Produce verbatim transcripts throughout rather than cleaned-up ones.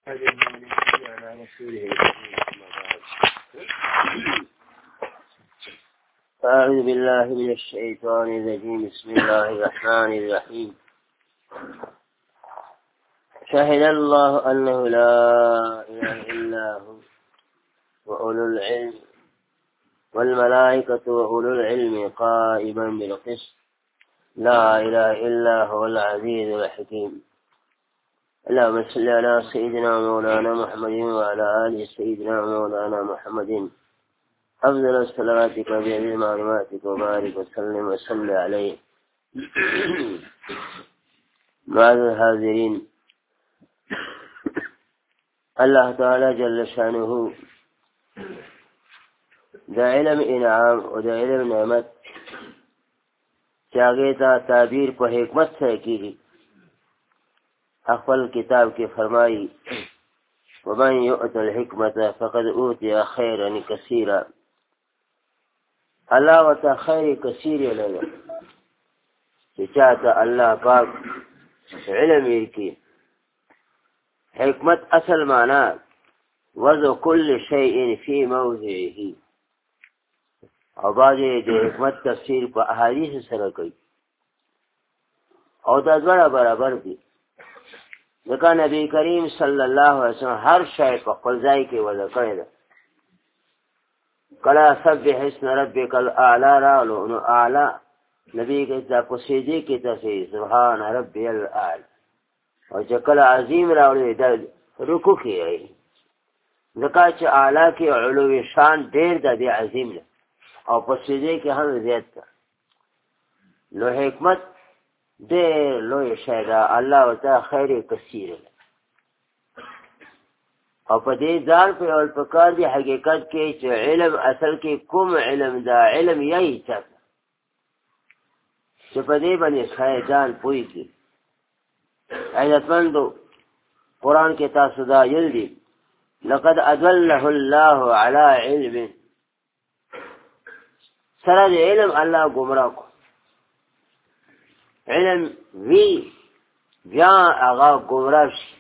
على رسوله أعوذ بالله من الشيطان الرجيم. بسم الله الرحمن الرحيم. شهد الله أنه لا إله إلا هو وأولو العلم والملائكة وأولو العلم قائما بالقسط لا إله إلا هو العزيز الحكيم. اللهم صل على سيدنا مولانا محمد وعلى آل سيدنا مولانا محمد أفضل صلواتك بعدد معلوماتك وبارك وسلم وصل عليه. معاذ الحاضرين، الله تعالى جل شانه دا علم انعام و دا علم نعمت چاگیتا تعبیر کو حکمت سے کی اخفل کتاب کی فرمائی ومن یؤت الحکمت فقد اوتی خیرا کثیرا. اللہ وتا خیر کثیر لگا کہ چاہتا اللہ پاک علم کی حکمت اصل معنی وضع کل شیء فی موضعه، اور بعضی د حکمت تفسیر په احادیث سره کوي او دا ډول برابر دي. ځکه نبی کریم صلی الله علیه وسلم هر شی په خپل ځای کې وضع کړی ده. کله سبح اسم ربک الاعلی راغلو نو اعلی نبی کې دا په سجدې کې تصحیح سبحان ربی الاعلی، او چې کله عظیم راغلی دا رکوع کې وایي. ځکه چې اعلی کې علو شان ډېر ده، دی عظیم ده، او په سجدې کې هم زیات ده. نو حکمت ډېر لوی شی ده، الله ورته خیر کثیر ده. او په دې ځان په اول پکار دی حقیقت کې چې علم اصل کې کوم علم ده، علم یې چا چې په دې باندې شایدان پوهېږي. عزتمندو، قرآن کې تاسو دا ویل دي لقد أضله الله على علم، سره د علم الله گمراه کو. علم وی بیا هغه گمراه شي،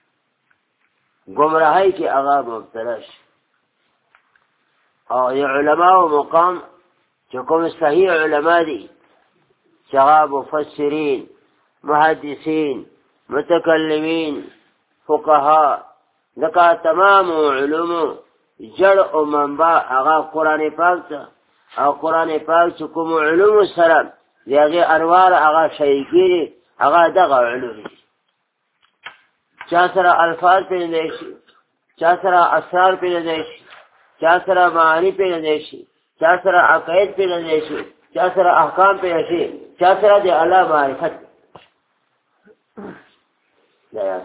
گمراهی کې هغه مبتلا شي. او د علماء مقام چې کوم صحیح علما دي چې هغه مفسرین، محدثین، متکلمین، فقها، ځکه تمام علومو جړ او منبع هغه قرآن پاک ته، او قرآن پاک چې کوم علومو سره د هغې انوار هغه شریک کېږي هغه دغه علوم دي. چا سره الفاظ پېژندی شي، چا سره اسرار پېژندی شي، چا سره معانی پېژندی شي، چا سره عقاید پېژندی شي، چا سره احکام پېژندی شي، چا سره د الله معرفت. دا یاد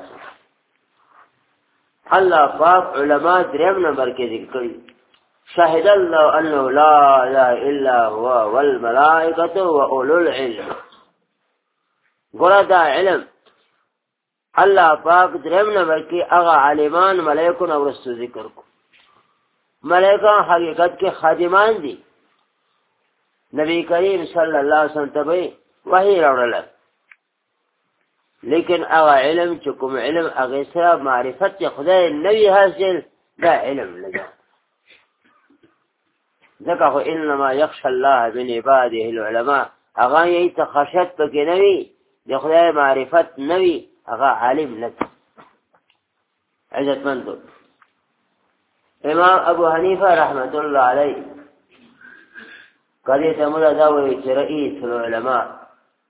الله پاک علماء دریم نمبر کې ذکر کړي. شهد الله انه لا اله الا هو والملائکه واولو العلم. ګوره دا علم الله پاک دریم نمبر کې هغه عالمان ملائکو نه ورستو ذکر کو. ملائکه حقیقت کې خادمان دي. نبی کریم صلی الله علیه وسلم ته وحی راوړل، لیکن هغه علم چې کوم علم هغه سره معرفت چې خدای نوی حاصل دا علم لګا. ځکه خو انما یخشى الله من عباده العلماء، هغه یې ته خشیت پکې نه وي، د خدای معرفت نه وي، هغه عالم نه دی. عزتمندو، امام ابو حنیفه رحمت الله علیه کله ته موږ دا وایي چې رئیس العلماء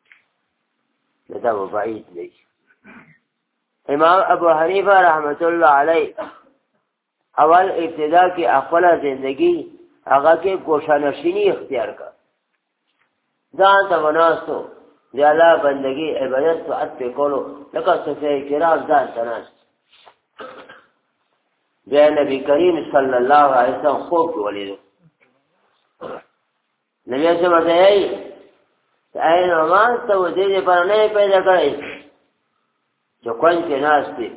دا بعید دی. امام ابو حنیفه رحمت الله علیه اول ابتدا کې خپل زندگی هغه کې گوشانشینی اختیار کړ. ځان ته وناستو د الله بندگی عبادت تو ات په کولو لکه صفه کرام ځان ته ناست. بیا نبی کریم صلی الله علیه وسلم خوب کې ولیدو. نبی صلی الله علیه وسلم اے نعمان ته و دې پر نه پیدا کړی چې کوم کې ناشتي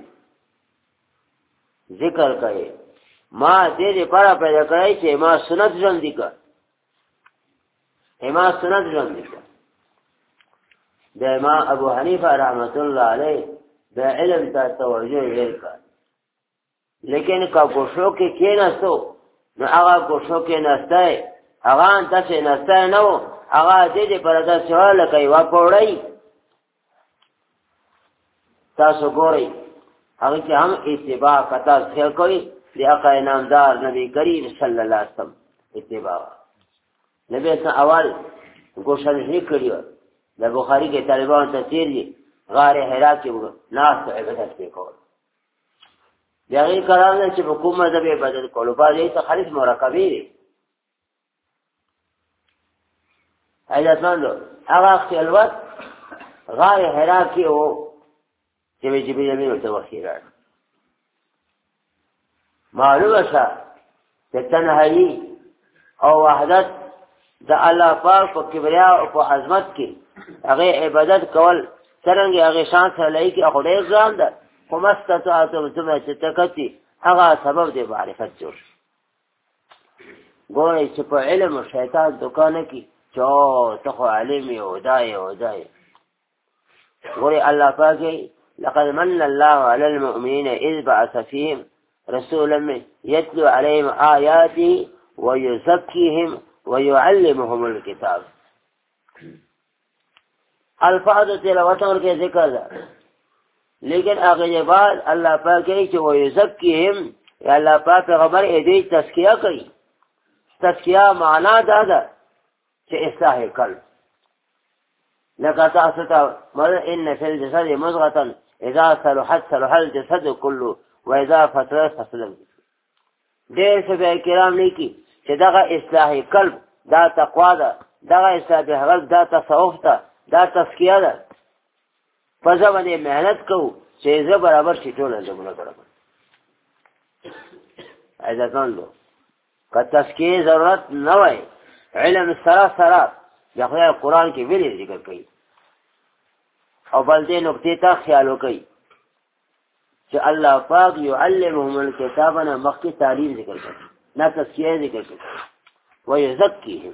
ذکر کوي. ما دې پر پیدا کړی چې ما سنت ژوند دي، ما سنت ژوند دي. د امام ابو حنیفه رحمت الله علیه د علم ته توجه وکړ. لیکن کا گوشو کې کېناستو نو هغه گوشو کې نسته هغه انته چې نسته نه و هغه دې دې پر دا سوال کوي وا پوړی تاسو ګورئ هغه چې هم اتباع کتا څه کوي دی آقا انعامدار نبی کریم صلی الله علیه وسلم اتباع نبی اسلام اول گوشنشنی کړی و د بخاری کې طالبان ته تیر دي غار حرا کې ناس عبادت وکول یغی قرار چې په کومه د عبادت کولو باندې ته خالص مرکبی دي حضرتانو هغه خلوت غار حرا کې او چې جبرئیل امین ته وحی راځي معلومه شه چې تنهایی او وحدت د الله پاک په کبریا او په عظمت کې هغه عبادت کول څنګه هغه شان سره لای کې خو ډېر ځان ده خو مستطاعتم ثم تتکتی هغه سبب دی معرفت جوړ ګورئ چې په علم او شیطان دکان کې چا ته خو عالم یو دای او دای ګورئ الله پاک لقد من الله على المؤمنين إذ بعث فيهم رسولا يتلو عليهم آياته ويزكيهم ويعلمهم الكتاب الفاظ تلاوتوں کے ذکر ہے لیکن آگے بعد اللہ پاک کہے کہ ويزكيهم یا اللہ پاک پیغمبر ایدی تزکیہ کئی تزکیہ معنی دادا کہ اصلاح قلب لقد تعصت ان في الجسد مضغة اذا صلحت صلح الجسد كله واذا فسدت فسد ډېر څه کرام لیکي چې دغه اصلاح قلب دا تقوا ده دغه اصلاح قلب دا تصوف ده دا تزکیه ده په ځبانه مهنت کوو چې زه برابر شي ټول زمونه برابر عزتان له که تزکیه ضرورت نه وای علم سره سره د خدای قرآن کې ویلي ذکر کوي او بل دې نقطې ته خیال وکړئ چې الله پاک يعلمهم الكتاب نه مخکې تعلیم ذکر کوي نه تزکیه ذکر کوي ويزكيهم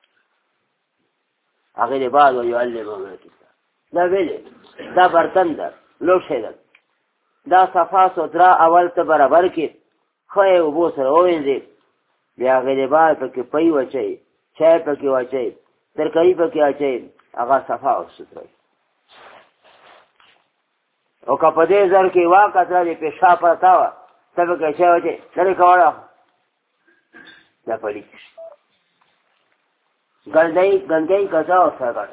هغه بعد ويعلمهم الكتاب دا ویلي دا برتن ده لو شي ده دا صفا سوترا اول ته برابر کې خو یې وبو سره وینځي بیا هغه بعد پکې پي وچي چای پکې وچي ترکاری پکې اچي هغه صفا او سترا او که په دې ځر کې واقع ته پیشاب پرتا و تب کې چا وځي لري کوړه دا پړي ګلدای ګنګای کزا او څنګه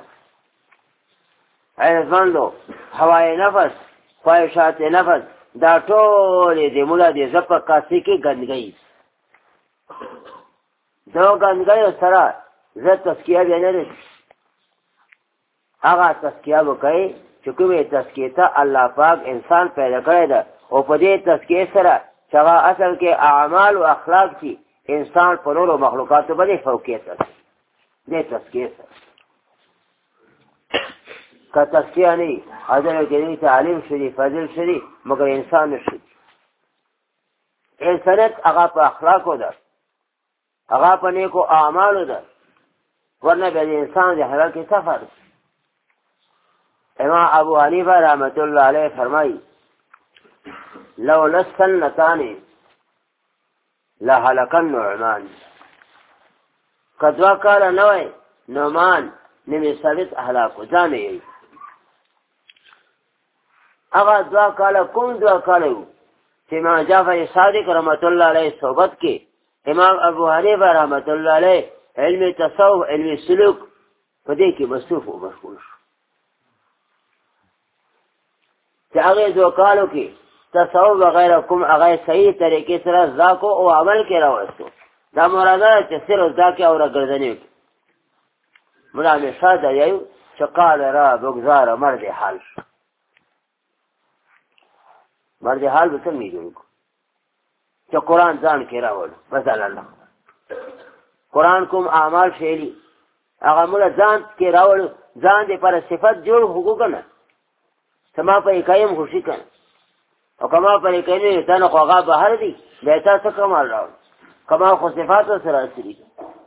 ایزاندو هوای نفس خواهشات نفس دا ټول دې مولا دې زپ کاسي کې ګنګای دو ګنګای سره زه تزکیه به نه لري هغه تزکیه وکړي چې کومه تزکیه ته الله پاک انسان پیدا کړی ده او په دې تزکیه سره چې هغه اصل کې اعمال او اخلاق دي انسان په نورو مخلوقاتو باندې فوقیت لري دې تزکیه سره که تزکیه نه حضرت کریم تعلیم شری فضل شری مگر انسان نشي انسانیت هغه په اخلاقو ده هغه په نیکو اعمالو ده ورنه به انسان د حلال کې سفر امام ابو حنیفه رحمت الله علیه فرمایي لو لسنتان لهلك النعمان کدوا کال نوې نعمان نمی ثابت اخلاق ځانه یې هغه دوا کال کوم دوا کالو چې امام جعفر صادق رحمت الله علیه صحبت کې امام ابو حنیفه رحمت الله علیه علم تصوف علم سلوک په دې کې مصروف او مشغول شو چې هغه دوا کالو کې تصوف وغیرہ کوم هغه صحیح طریقې سره ذاکو او عمل کې راوستو دا مراده چې صرف ذاکه او راګرځنی مولا می شاده یو چې قال را بگذار مرد حال مرد حال به څنګه جوړ چې قرآن ځان کې راول مثلا الله قرآن کوم اعمال فعلی هغه مولا ځان کې راول ځان دې پر صفت جوړ حقوق نه سما په قائم خوشي کنه او کما پر کینه ته خو هغه بهر دي به تاسو کمال راول کما خو صفات سره اصلي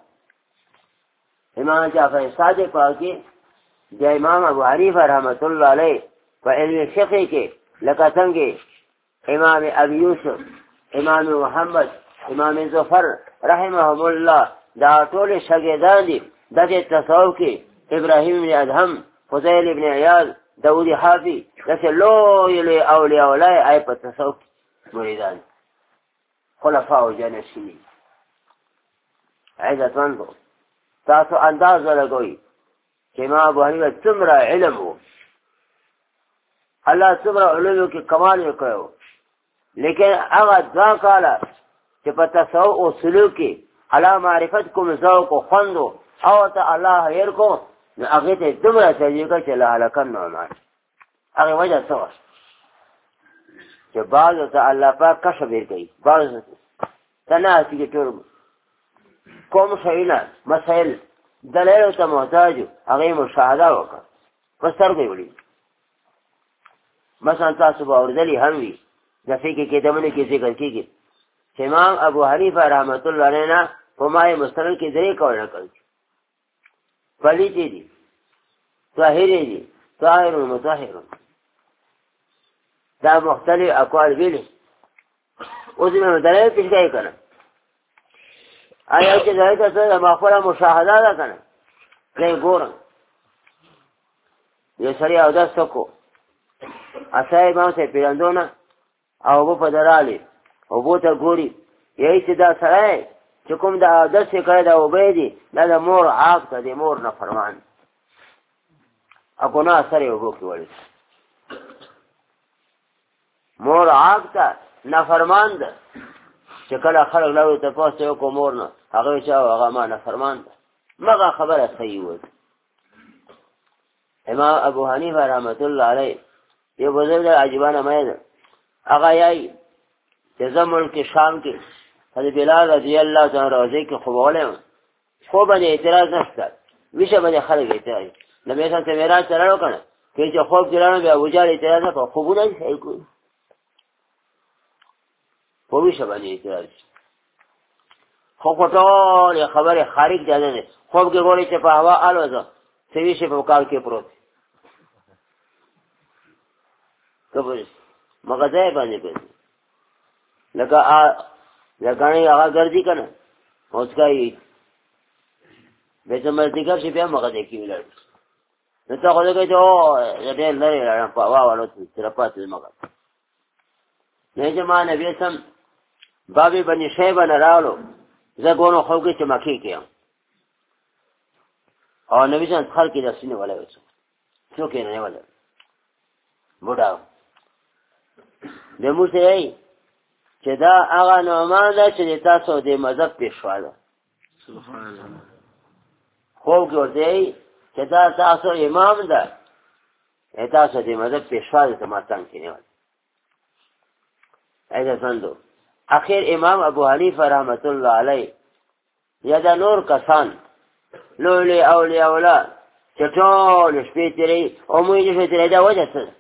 امام جعفر صادق پاکي د امام ابو حنیفه رحمت الله علیه په علم فقه کې لکه څنګه امام ابي یوسف امام محمد، امام ظفر رحمهم الله دا ټول شاګردان دي د تصوف کې. ابراهیم بن ادهم، فضیل ابن عیاض، داود حافظ، داسې لوی لوی اولیاء الله ای په تصوف مریدان خلفاء جانشین. عزتمندو تاسو اندازه لګوئ چې امام ابو حنیفه څومره علم و، الله څومره علومو کې کمال یې کړی، لیکن هغه دوه کاله چې په تصوف او سلوک کې علا معرفت کوم ذوق و خوند او ته الله هیر کو، نو هغې ته دومره طریقه چې لهلکن نعمان. هغې وجه څه وه چې بعضو ته الله پاک کشف ورکوي، بعضو ته نه هسې ټول کوم شیونه مسایل دلایلو ته محتاج و، هغې مشاهده وکړه، په سترګو یې ولید. مثلا تاسو به اورېدلي هم وي د فقه کتابونو کې ذکر کېږي چې امام ابو حنیفه رحمت الله علیه نه په مای مستند کې درې قول نقل دي، پلیتې دي، طاهرې دي، طاهر مطهر، دا مختلف اقوال ویلي. اوس مې دلایل پیش کوي که نه، آیا چې دلایل ته څه ما خپله مشاهده ده که نه، زه یې ګورم. یو سړي اودس وکړو، اصحاب امام صاحب پیرندو نه او اوبه په درالې اوبو ته ګوري، یایي چې دا سړی چې کوم د اودس یې کړی دا اوبه دي دا د مور عاق ته د مور نه فرمان او ګناه سره یې اوبو کې وړي، مور عاق ته نافرمان ده. چې کله خلک لاړو تپوس یې وکړو مور نه، هغه وایي چې هغه ما نافرمان ده. مغه خبره صحیح وه. امام ابو حنیفه رحمت الله علیه یو بزرگ عجیبانه مایه ده، هغه یایي چې زه ملک شام کې حضرت بلال رضی الله تعالی روضې کې خوبولی یم، خوب باندې اعتراض نشته، ویشه باندې خلک اعتراض نبی صاحب ته معراج ته لاړو که نه، که چې خوب کې لاړو بیا ابوجهل اعتراض نه کړه، خوبونه دي صحیح کوي، په ویشه باندې اعتراض. خو په ټولې خبرې خارج دی نه دی، خوب کې ګوري چې په هوا الوځه څه ویشې په کال کې پروت کبر مغزه باندې کوي، لکه لکه هغه ګرځي که نه اوس کوي بیا چې مزدیګر شي بیا مغزه کې ولاړ، نو ته خو کوي چې او ډېر لرې لاړم په هوا والوت سره پاتې مغز نه چې ما نبي سم بابي بني شیبه نه راغلو، زه ګورم خوب کې چې مکې کې یم او نبي سم خلک یې د سینې ولی وڅو څوک یې نه ولی بوډا د موږ ته یې چې دا هغه نعمان ده چې د تاسو د مذهب پیشوا ده. خوب کې ورته یې چې دا تاسو امام ده، تاسو د مذهب پیشوا ده، ته ما څنګه کې نه ولی. عزتمندو اخر امام ابو حنیفه رحمت الله علیه یا دا نور کسان لولی اولیاء الله چې ټول شپې تېروي او موږ یې شپې تېروي، دا وجه څه ده؟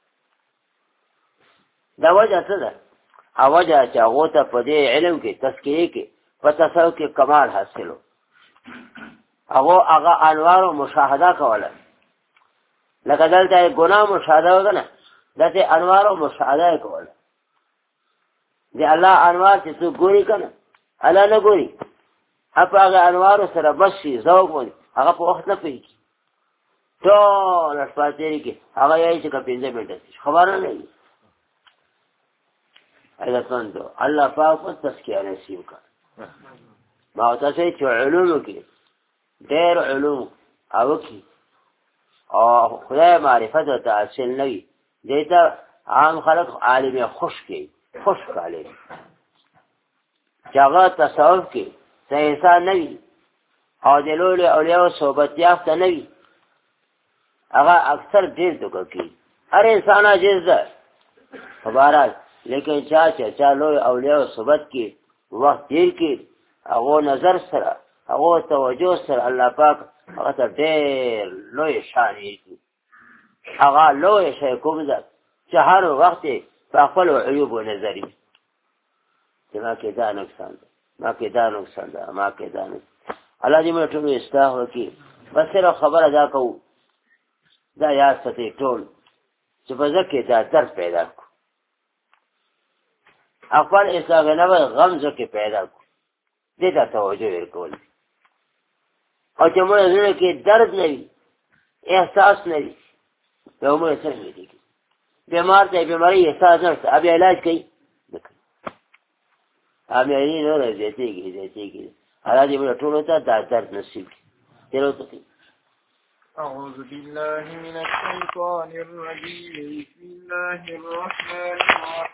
دا وجه څه ده؟ هغه وجه چې هغو ته په دې علم کې تذکیرې کې په تصوف کې کمال حاصل و، هغو هغه انوار و مشاهده کوله، لکه دلته یې ګناه مشاهده وکړه نه، داسې انوار و مشاهده یې کوله. د الله انوار چې څوک ګوري که نه، الله نه ګوري، په هغه انوارو سره بس شي ذوق ونی، هغه په وخت نه پوهېږي، ټوله شپه تېرې کې هغه یایي چې که پنځه منټه شي خبره نه وي. عزتمندو الله پاک په تزکیه نصیب کړه. ما ورته وایي چې علومو کې ډېر علوم او کې او خدای معرفت ورته حاصل نه وي، دې ته عام خلک عالم خوش کوي، خوش عالم چې هغه تصوف کې څه احسان نه وي او د لویو اولیاءو صحبت یافته نه وي، هغه اکثر ډېر دوکه کوي. هر انسان عاجز ده په بهرحال، لیکن چا چې چا لوی اولیاءو صحبت کې وخت تېر کړي، هغو نظر سره هغو توجه سره الله پاک هغه ته ډېر لوی شان یې هغه لوی شی کوم ده چې هر وخت په خپلو عیوبو نظري چې ما کې دا نقصان ده، ما کې دا نقصان ده، ما کې دا نقصان. الله دې موږ ټول اصلاح وکړي. بس صرف خبره دا کوو، دا یاد ساتئ ټول چې په زړه کې دا درد پیدا کړو. خپل اصلاح نفس غم زکې پیدا کو دې ته توجه ورکول او چې موږ زړه کې درد نه وي احساس نه وي نو موږ څنګه دي بیمار ته بیماری احساس نه اب علاج کوي اب یې نه راځي زیاتېږي علاج به ټول ته دا درد نصیب چلو تو أعوذ بالله من الشيطان الرجيم بسم الله الرحمن الرحيم